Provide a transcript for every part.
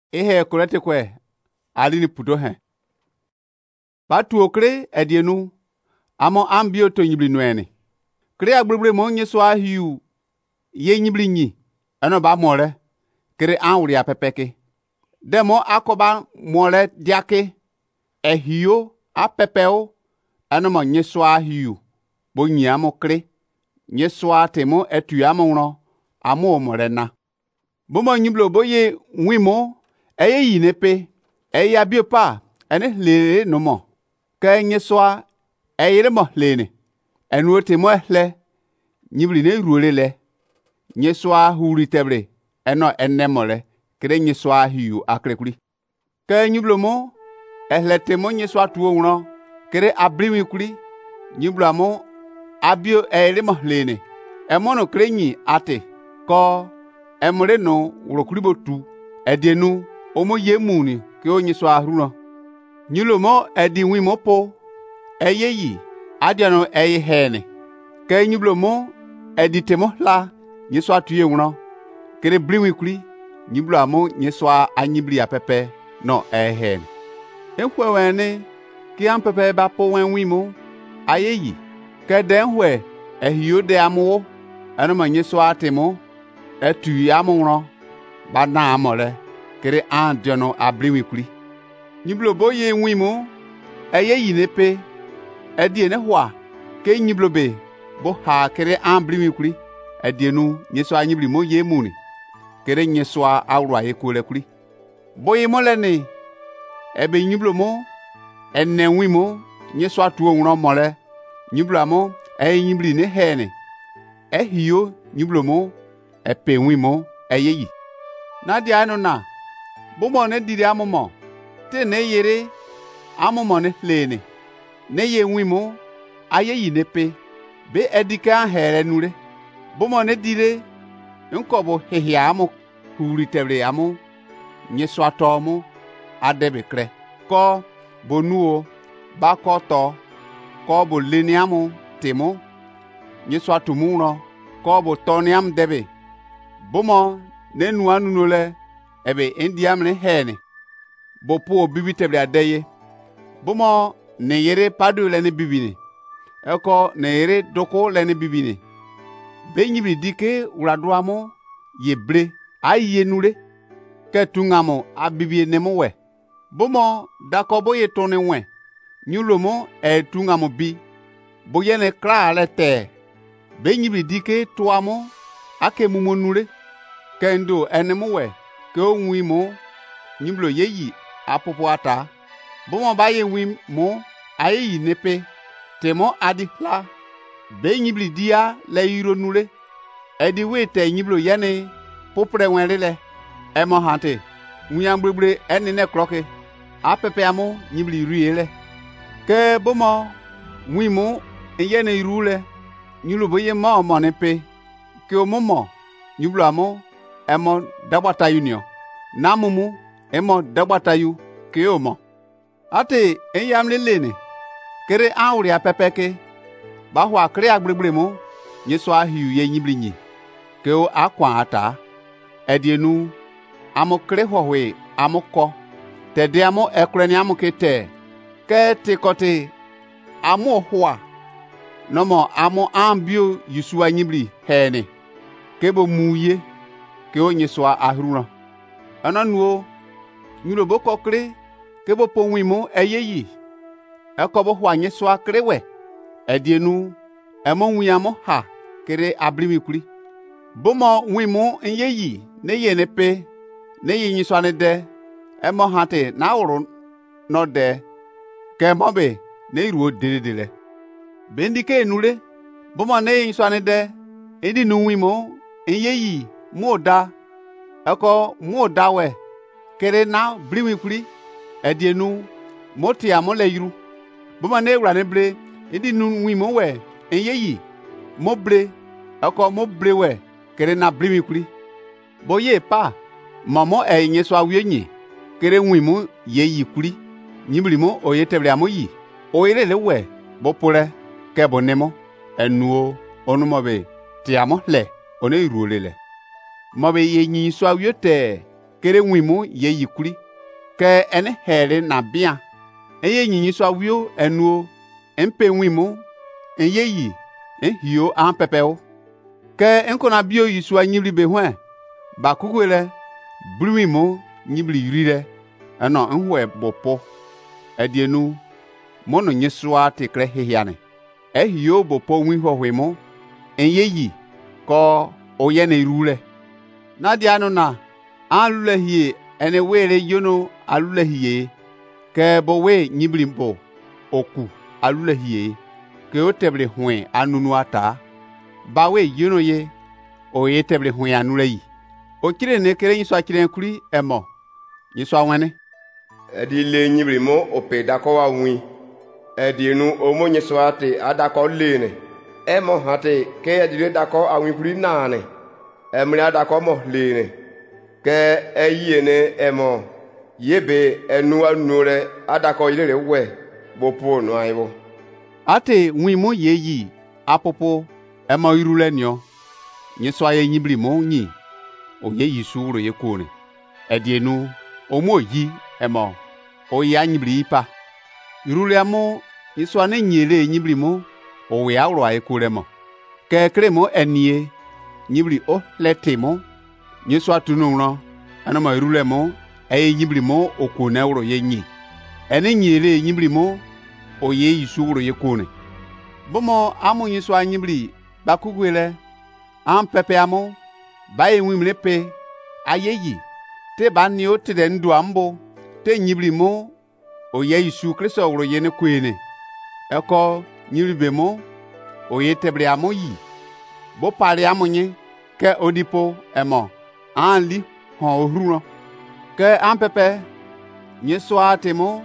Ihe kolete kwe alini puto he. Batu okre edienu amo ambio to nyibli nwene. Kre agblibre mo nyeswa hiu ye nyibli nyi eno ba more kre anwuri apepeke. Demo akoba more diake ehio apepeo eno mo nyeswa hiu bo nyi amo kre nyeswa temo etu amo amo morena. Bo mo nyiblo boye nwimo eye yinepe eye biopa ene lele no mo ka nyeswa eye mo lene enu temo hle nyibli ne ruolele nyeswa huri tebre eno enemole kre nyeswa hiu akrekuri ka nyiblo mo ehle temo nyeswa tuo wro kre abrimi kuri nyiblo mo abio eye mo lene emono kre nyi ate ko emre no wrokuri botu edienu omo yemuni ke onye so ahruno nyulomo edi wimo po eyeyi adiano eye hene ke nyublomo edi temo la nyeso atuye wro kere briwi kuri nyublo amo nyeso anyibli apepe no ehen enkwe wene ki am pepe ba po wen wimo ayeyi ke den hwe ehio de amu eno ma nyeso atemo etu amwro ba na amole kere an diono abriwi kuri nyiblo boye nwimo eye yinepe edie ne hwa ke nyiblo be bo ha kere an briwi kuri edienu nyeso anyibli mo ye muni kere nyeso awro ayekole kuri boye molene ebe nyiblo mo enne nwimo nyeso atu onwro mole nyiblo amo nyibli ne hene ehio nyiblo mo epe nwimo eyeyi na dia anu na bomo ne diri amumo te ne yere amumo ne lene ne ye nwimo ayeyi nepe be edika here nure bomo ne dire nkobo hehia amu huri tebre amu nyeso atomu adebe kre ko bonuo bakoto ko bo leni amu temo nyeso atumuno ko bo toniam debe bomo ne nuanu nole ebe indiam ne hene bo po bibi tebre adeye bomo ne yere padu le ne bibini eko ne yere doko le ne bibini be nyibi dike uraduamo yebre aye nure ke tungamo abibi ne mo we bomo dakobo ye tone we nyulomo tungamo bi bo yene kra le te be nyibi dike tuamo ake mumo nure kendo enemo we ke onwimo nyiblo yeyi apopo ata bomo baye wim mo ayeyi nepe temo adihla be nyibli dia le yiro nure edi wete nyiblo yene popre wenrile emo hante nwunyambrebre eni ne kroke apepe amo nyibli riele ke bomo wimo yene irule nyulo boye ma mo nepe ke omomo nyiblo amo emo dagbata union namumu emo dagbata yu ke omo ate enyamle lene kere anwuri apepeke ba hwa kre agbregbre mo nyeso ahiu ye nyibli nyi ke o akwa ata edienu amo kre hwohwe amoko tede amo ekreni amo kete ke tikote amo hwa nomo amo ambio yusu anyibli hene kebo muye ke onye so ahruna ananuo nyulo boko kre kebo ponwimo eyeyi ekobo hwanye so akrewe edienu emo nwiyamo ha kere abrimi kuri bomo nwimo eyeyi ne yenepe ne yinyi so anede emo hate na wuru no de ke mobe ne iruo dedele bendike enure bomo ne yinyi so anede edi nwimo eyeyi moda eko moda we kere na brimi kuri edienu moti amole yiru boma ne wra ne bre edi nu nwimo we eyeyi mobre eko mobre we kere na brimi kuri boye pa mamo enye so awienyi kere nwimo yeyi kuri nyimlimo oyetebre amoyi oyele we bopure ke bonemo enuo onumobe ti amo le one iruolele mobe yenyi so awiote kere wimu ye yikuri ke ene hele na bia eye nyinyi so awio enuo empe wimu eye yi ehio an pepeo ke enkona bio yisu anyibli be hwan ba kugwele bruwimu nyibli yurire eno nhwe bopo edienu mono nyesua tekre hehiane ehio bopo wi hohwemo eye yi ko oye ne rule na dianu na alulehie ene were yono alulehie ke bowe nyiblimbo oku alulehie ke oteble hwen anunu ata bawe yono ye oye teble hwen anulei o kire ne kere nyiso akire kuri emo nyiso awene edi le nyiblimo ope dako wa wi edienu omo nyiso ate adako lene emo hate ke edile dako awin kuri nane emri adako mo lene ke eyene emo yebe enu anure adako ilere we bopo no aibo ate wimu yeyi apopo emo irule nyo nyiso aye nyibli mo nyi o yeyi suru ye kone edienu omo yi emo o ya nyibli ipa irule amo nyiso ane nyele nyibli mo o we awro aye kore mo ke kremo enie nyibli o letemo nyiso atunu ro ana ma irule mo eye nyibli mo okone awro ye nyi ene nyele nyibli mo o ye yisuru ye kone bomo amu nyiso anyibli bakugwele an pepe amu baye nwimle pe ayeyi te bani o te ndu ambo te nyibli mo o ye yisu Kristo awro ye ne kwene eko nyiribe mo o ye tebre amu yi bo pare amunye ke odipo emo anli hon ohruno ke an pepe nyiso atemo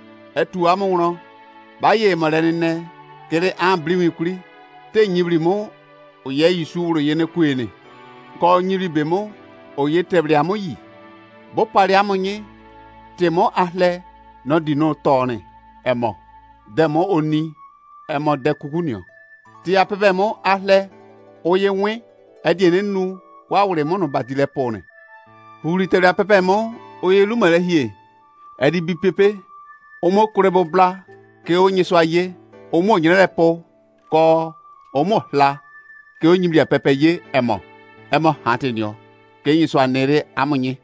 etu amuno baye molenene kere an bliwi kuri te nyibli mo o ye yisu wuro ye ne kwene ko nyiribe mo o ye tebre amu yi bo pare amunye temo ahle no dino tone emo demo oni emo de kukunio ti apepe mo ahle o ye nwe ediene nu wa wure mo no badile pone huri tere apepe mo o ye lumere hie edi bi pepe o mo kurebo bla ke o nyiso aye o mo nyere po ko o mo hla ke o nyibli apepe ye emo hatenio ke nyiso anere amunye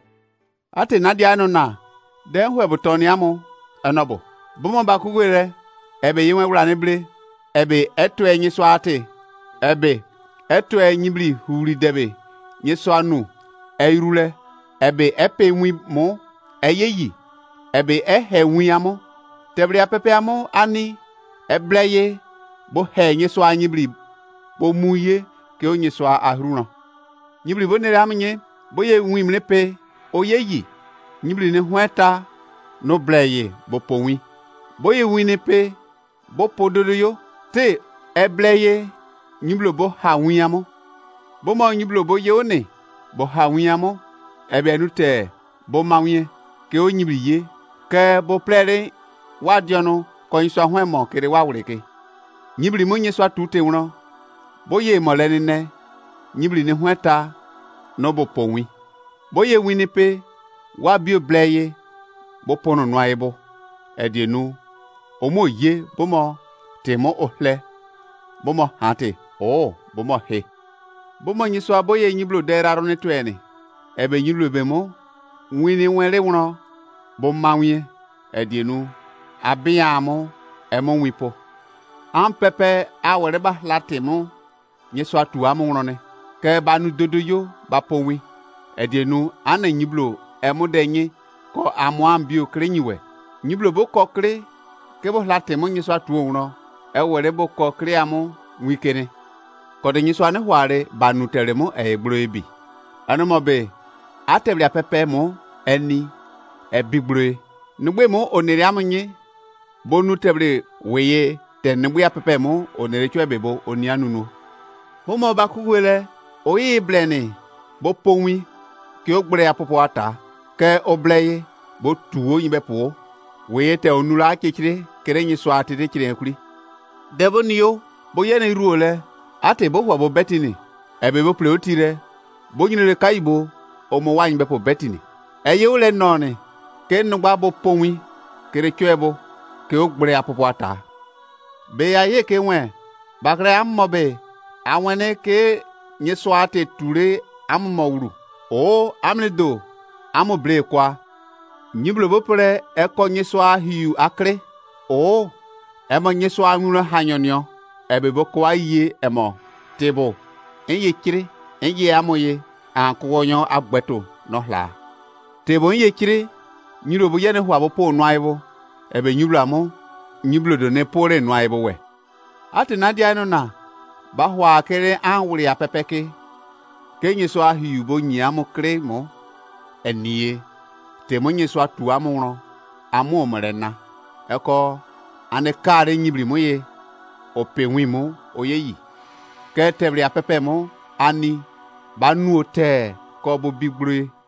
ate na dia no na de hwe butoni amu enobo bomo bakugwere ebe yenwe wura ne ble ebe eto enyiso ate ebe eto enyibli huri debe nyiso anu eirule ebe epe nwi mo eyeyi ebe ehe nwi amu tebre apepe amu ani ebleye bo he nyiso anyibli bo muye ke onyiso ahruno nyibli bo nere amnye bo ye nwi mlepe oyeyi nyibli ne hweta no bleye bo ponwi bo ye nwi ne pe bo pododoyo te ebleye nyiblo bo ha nwi amu bo ma nyiblo bo ye one bo ha nwi amu ebe nute bo mawye ke onyibli ye ke bo plere wadiono ko nso ahwemo kere wa wureke nyibli mo nyeso atute wuro bo ye molenene nyibli ne hweta no bo ponwi bo ye winipe wa bio bleye bo pono no aibo edienu omo ye bo mo temo ohle bo mo hate bo mo he bo mo nyiso aboye nyiblo deraro ne twene ebe nyiblo be mo wini were wuro bo mawye edienu abiamu emo wipo an pepe awere ba latemu nyiso atu amu ne ke banu dodoyo ba ponwi edienu ana nyiblo emu denye ko amuambio krenyiwe nyiblo bo kokre ke bo latemu nyiso atu wuro ewere bo kokre amu wikene ko de nyiso ane hware banu teremu egbro ebi anomobe ateblia pepe mo eni ebigbro nugbe mo onere amunye bonu tebre weye tenugbe apepe mo onere chwebebo onianunu homo bakugwele oyi bleni bo ponwi ke ogbre apopo ata ke obleye bo tuwo yimbe po weye te onura akechire kere nyiso atide kire kuri debo niyo bo yene ruole ate bo hwa bo betini ebe bo pleotire bo nyinere kaibo omo wanybe po betini eye wo le nɔni ke nugba bo powi kere tsoe bo ke wo gbre apopo ata be ya ye ke wɛ bakre ammo be awene ke nyeswa te ture ammo wuru o amledo amo bre kwa nyiblo bo pere eko nyeswa hiu akre o emo nyeswa nwuro hanyonyo ebe bo kwa ye emo tebo enye kire enye amoye ankogonyo agbeto no hla tebo enye kire nyiro bo yene hwa bo po nwaibo ebe nyiblo amo nyiblo do ne pore nwaibo we atina dia no na ba hwa kere anwuri apepeke ke nyeswa hiu bo nyiamo kre mo enie temo nyeswa tu amuro amo merena eko ane kare nyibri mo ye openwi mo oyeyi ke tebri apepe mo ani banu ote ko bo bigbure